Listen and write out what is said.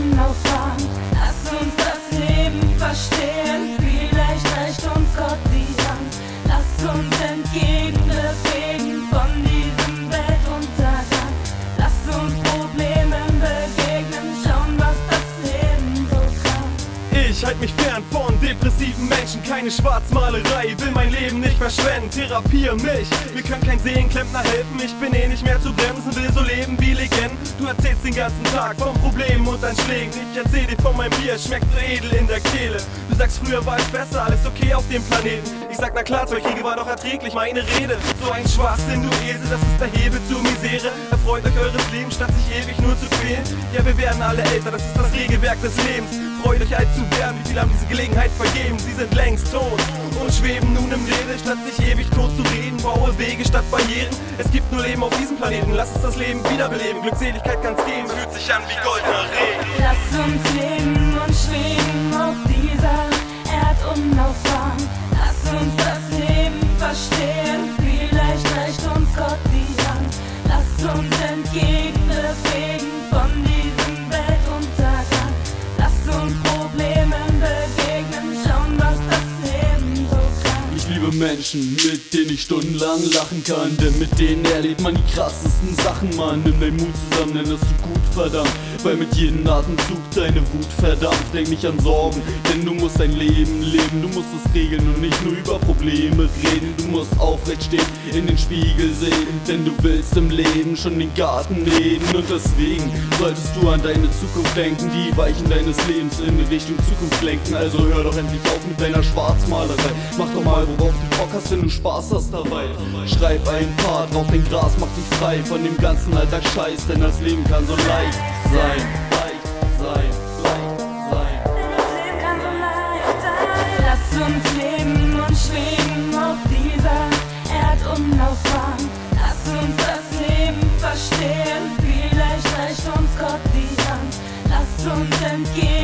Erdumlaufbahn. Lass uns das Leben verstehen, vielleicht reicht uns Gott die Hand. Lass uns entgegenbewegen von diesem Weltuntergang. Lass uns Problemen begegnen, schauen, was das Leben so kann. Ich halt mich fern von depressiven Menschen, keine Schwarzmalerei, will mein Leben nicht verschwenden, therapiere mich. Mir kann kein Seelenklempner helfen, ich bin nicht mehr zu bremsen, will so leben wie Legenden. Du erzählst den ganzen Tag von Problemen und Anschlägen, ich erzähl dir von meinem Bier, es schmeckt so edel in der Kehle. Du sagst, früher war es besser, alles okay auf dem Planeten. Ich sag, na klar, 2 Kriege war doch erträglich, meine Rede. So ein Schwachsinn, du Esel, das ist der Hebel zur Misere. Erfreut euch eures Lebens, statt sich ewig nur zu quälen. Ja, wir werden alle älter, das ist das Regelwerk des Lebens. Freut euch alt zu werden, wie viele haben diese Gelegenheit vergeben? Sie sind längst tot und schweben nun im Nebel, statt sich ewig tot zu reden. Baue Wege statt Barrieren, es gibt nur Leben auf diesem Planeten. Lass uns das Leben wiederbeleben, Glückseligkeit kann's geben, fühlt sich an wie goldener Regen. Lass uns leben und schweben auf dieser Erdumlaufbahn. Lass uns das Leben verstehen, vielleicht reicht uns Gott die Hand. Lass uns entgegenbewegen von diesem Weltuntergang. Lass uns Problemen begegnen, schauen, was das Leben so kann. Ich liebe Menschen, mit denen ich stundenlang lachen kann, denn mit denen erlebt man die krassesten Sachen, Mann. Nimm deinen Mut zusammen, denn das ist gut, verdammt, weil mit jedem Atemzug deine Wut verdammt. Denk nicht an Sorgen, denn du musst dein Leben leben, du musst es regeln und nicht nur über Probleme reden. Du musst aufrecht stehen, in den Spiegel sehen, denn du willst im Leben schon den Garten mähen. Und deswegen solltest du an deine Zukunft denken, die Weichen deines Lebens in Richtung Zukunft lenken. Also hör doch endlich auf mit deiner Schwarzmalerei, mach doch mal, worauf du Bock hast, wenn du Spaß hast dabei. Schreib ein Part, rauch dein Gras, mach dich frei von dem ganzen Alltag-Scheiß, denn das Leben kann so leicht sein, leicht sein, leicht sein. Das Leben kann so leicht sein. Lass uns leben und schweben auf dieser Erdumlaufbahn. Lass uns das Leben verstehen, vielleicht reicht uns Gott die Hand. Lass uns entgegen